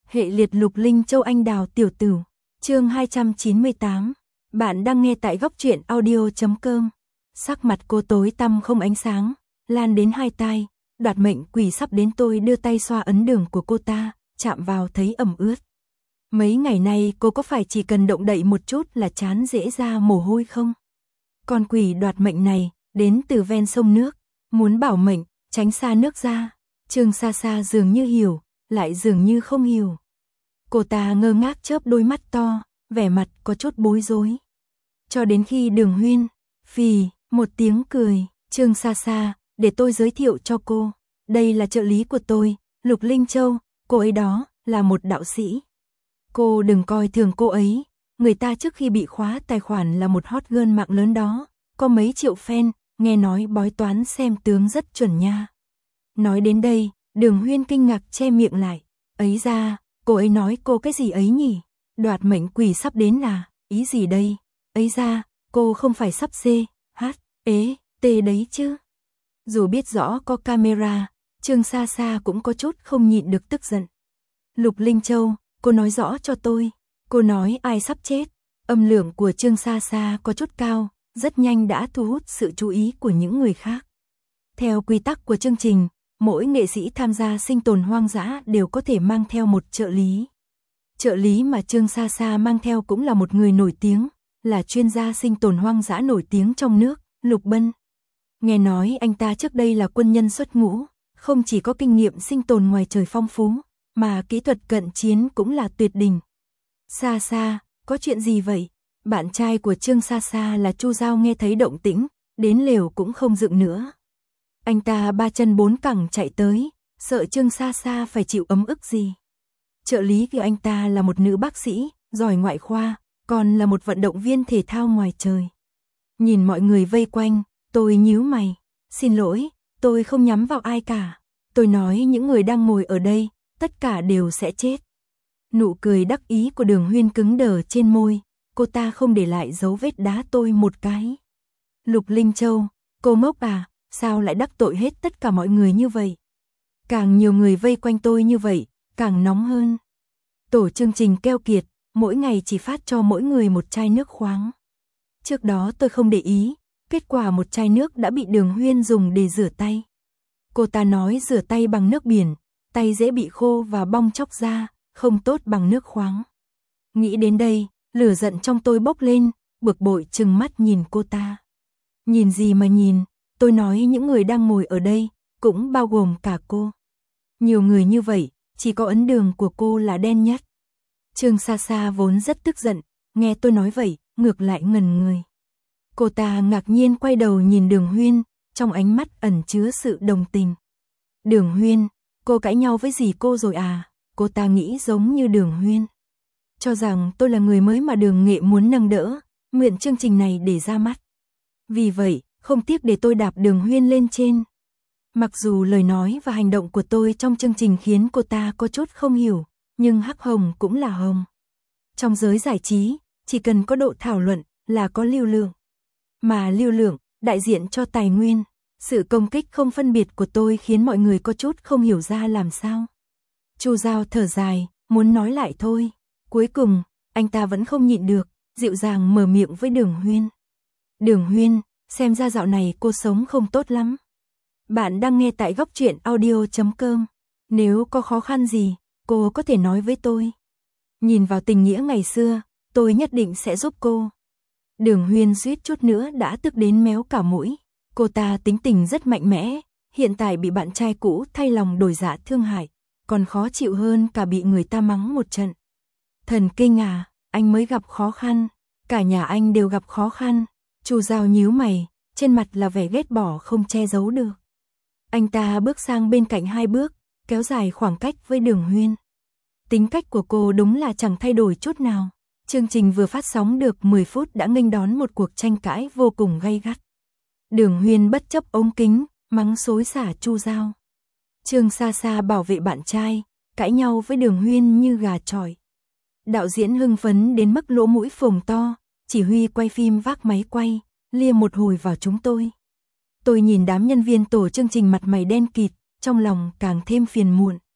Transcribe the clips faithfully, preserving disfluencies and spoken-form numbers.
Hệ liệt Lục Linh Châu Anh Đào Tiểu Tử, chương hai trăm chín mươi tám. Bạn đang nghe tại góc truyện audio chấm com. Sắc mặt cô tối tăm không ánh sáng, lan đến hai tai, đoạt mệnh quỷ sắp đến, tôi đưa tay xoa ấn đường của cô ta, chạm vào thấy ẩm ướt. Mấy ngày nay cô có phải chỉ cần động đậy một chút là chán dễ ra mồ hôi không? Con quỷ đoạt mệnh này, đến từ ven sông nước, muốn bảo mệnh, tránh xa nước ra. Trương Sa Sa dường như hiểu, lại dường như không hiểu. Cô ta ngơ ngác chớp đôi mắt to, vẻ mặt có chút bối rối. Cho đến khi Đường Huyên, phì, một tiếng cười, Trương Sa Sa, để tôi giới thiệu cho cô. Đây là trợ lý của tôi, Lục Linh Châu, cô ấy đó, là một đạo sĩ. Cô đừng coi thường cô ấy, người ta trước khi bị khóa tài khoản là một hot girl mạng lớn đó, có mấy triệu fan, nghe nói bói toán xem tướng rất chuẩn nha. Nói đến đây, Đường Huyên kinh ngạc che miệng lại, ấy ra, cô ấy nói cô cái gì ấy nhỉ? Đoạt mệnh quỷ sắp đến à? Ý gì đây? Ấy ra, cô không phải sắp C, H, ế, T đấy chứ? Dù biết rõ có camera, Trương Sa Sa cũng có chút không nhịn được tức giận. Lục Linh Châu, cô nói rõ cho tôi. Cô nói ai sắp chết? Âm lượng của Trương Sa Sa có chút cao, rất nhanh đã thu hút sự chú ý của những người khác. Theo quy tắc của chương trình, mỗi nghệ sĩ tham gia sinh tồn hoang dã đều có thể mang theo một trợ lý. Trợ lý mà Trương Sa Sa mang theo cũng là một người nổi tiếng, là chuyên gia sinh tồn hoang dã nổi tiếng trong nước, Lục Bân. Nghe nói anh ta trước đây là quân nhân xuất ngũ, không chỉ có kinh nghiệm sinh tồn ngoài trời phong phú, mà kỹ thuật cận chiến cũng là tuyệt đỉnh. Sa Sa, có chuyện gì vậy? Bạn trai của Trương Sa Sa là Chu Giao nghe thấy động tĩnh, đến lều cũng không dựng nữa. Anh ta ba chân bốn cẳng chạy tới, sợ Trương Sa Sa phải chịu ấm ức gì. Trợ lý của anh ta là một nữ bác sĩ, giỏi ngoại khoa, còn là một vận động viên thể thao ngoài trời. Nhìn mọi người vây quanh, tôi nhíu mày. Xin lỗi, tôi không nhắm vào ai cả. Tôi nói những người đang ngồi ở đây, tất cả đều sẽ chết. Nụ cười đắc ý của Đường Huyên cứng đờ trên môi, cô ta không để lại dấu vết đá tôi một cái. Lục Linh Châu, cô ngốc à, sao lại đắc tội hết tất cả mọi người như vậy? Càng nhiều người vây quanh tôi như vậy, càng nóng hơn. Tổ chương trình keo kiệt, mỗi ngày chỉ phát cho mỗi người một chai nước khoáng. Trước đó tôi không để ý, kết quả một chai nước đã bị Đường Huyên dùng để rửa tay. Cô ta nói rửa tay bằng nước biển, tay dễ bị khô và bong chóc ra, không tốt bằng nước khoáng. Nghĩ đến đây, lửa giận trong tôi bốc lên, bực bội trừng mắt nhìn cô ta. Nhìn gì mà nhìn, tôi nói những người đang ngồi ở đây, cũng bao gồm cả cô. Nhiều người như vậy, chỉ có ấn đường của cô là đen nhất. Trương Sa Sa vốn rất tức giận, nghe tôi nói vậy, ngược lại ngẩn người. Cô ta ngạc nhiên quay đầu nhìn Đường Huyên, trong ánh mắt ẩn chứa sự đồng tình. Đường Huyên, cô cãi nhau với dì cô rồi à? Cô ta nghĩ giống như Đường Huyên. Cho rằng tôi là người mới mà Đường Nghệ muốn nâng đỡ, nguyện chương trình này để ra mắt. Vì vậy, không tiếc để tôi đạp Đường Huyên lên trên. Mặc dù lời nói và hành động của tôi trong chương trình khiến cô ta có chút không hiểu, nhưng hắc hồng cũng là hồng. Trong giới giải trí, chỉ cần có độ thảo luận là có lưu lượng. Mà lưu lượng, đại diện cho tài nguyên. Sự công kích không phân biệt của tôi khiến mọi người có chút không hiểu ra làm sao. Chu Giao thở dài, muốn nói lại thôi. Cuối cùng, anh ta vẫn không nhịn được, dịu dàng mở miệng với Đường Huyên. Đường Huyên, xem ra dạo này cô sống không tốt lắm. Bạn đang nghe tại góc truyện audio chấm com. Nếu có khó khăn gì, cô có thể nói với tôi. Nhìn vào tình nghĩa ngày xưa, tôi nhất định sẽ giúp cô. Đường Huyên suýt chút nữa đã tức đến méo cả mũi. Cô ta tính tình rất mạnh mẽ, hiện tại bị bạn trai cũ thay lòng đổi dạ thương hại, còn khó chịu hơn cả bị người ta mắng một trận. Thần kinh à, anh mới gặp khó khăn, cả nhà anh đều gặp khó khăn. Chu Giao nhíu mày, trên mặt là vẻ ghét bỏ không che giấu được. Anh ta bước sang bên cạnh hai bước, kéo dài khoảng cách với Đường Huyên. Tính cách của cô đúng là chẳng thay đổi chút nào. Chương trình vừa phát sóng được mười phút đã nghênh đón một cuộc tranh cãi vô cùng gay gắt. Đường Huyên bất chấp ống kính, mắng xối xả Chu Giao. Trương Sa Sa bảo vệ bạn trai, cãi nhau với Đường Huyên như gà chọi. Đạo diễn hưng phấn đến mức lỗ mũi phồng to, chỉ huy quay phim vác máy quay, lia một hồi vào chúng tôi. Tôi nhìn đám nhân viên tổ chương trình mặt mày đen kịt, trong lòng càng thêm phiền muộn.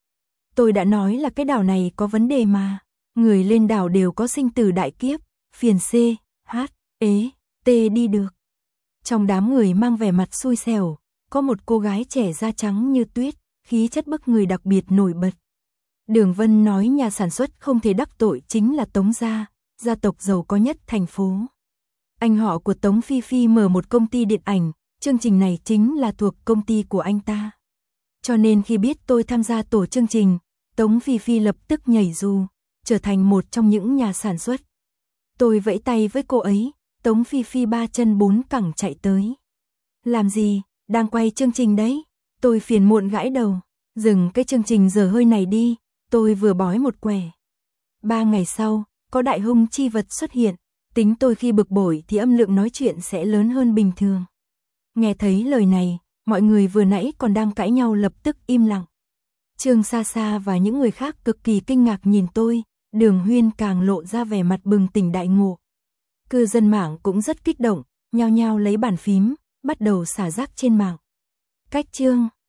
Tôi đã nói là cái đảo này có vấn đề mà. Người lên đảo đều có sinh tử đại kiếp, phiền C, H, ế, T đi được. Trong đám người mang vẻ mặt xui xẻo, có một cô gái trẻ da trắng như tuyết, khí chất bức người đặc biệt nổi bật. Đường Vân nói nhà sản xuất không thể đắc tội chính là Tống gia, gia tộc giàu có nhất thành phố. Anh họ của Tống Phi Phi mở một công ty điện ảnh, chương trình này chính là thuộc công ty của anh ta. Cho nên khi biết tôi tham gia tổ chương trình, Tống Phi Phi lập tức nhảy dù, trở thành một trong những nhà sản xuất. Tôi vẫy tay với cô ấy, Tống Phi Phi ba chân bốn cẳng chạy tới. Làm gì, đang quay chương trình đấy. Tôi phiền muộn gãi đầu, dừng cái chương trình dở hơi này đi, tôi vừa bói một quẻ. Ba ngày sau, có đại hung chi vật xuất hiện, tính tôi khi bực bội thì âm lượng nói chuyện sẽ lớn hơn bình thường. Nghe thấy lời này, mọi người vừa nãy còn đang cãi nhau lập tức im lặng. Trương Sa Sa và những người khác cực kỳ kinh ngạc nhìn tôi, Đường Huyên càng lộ ra vẻ mặt bừng tỉnh đại ngộ. Cư dân mạng cũng rất kích động, nhao nhao lấy bàn phím, bắt đầu xả rác trên mạng. Cách chương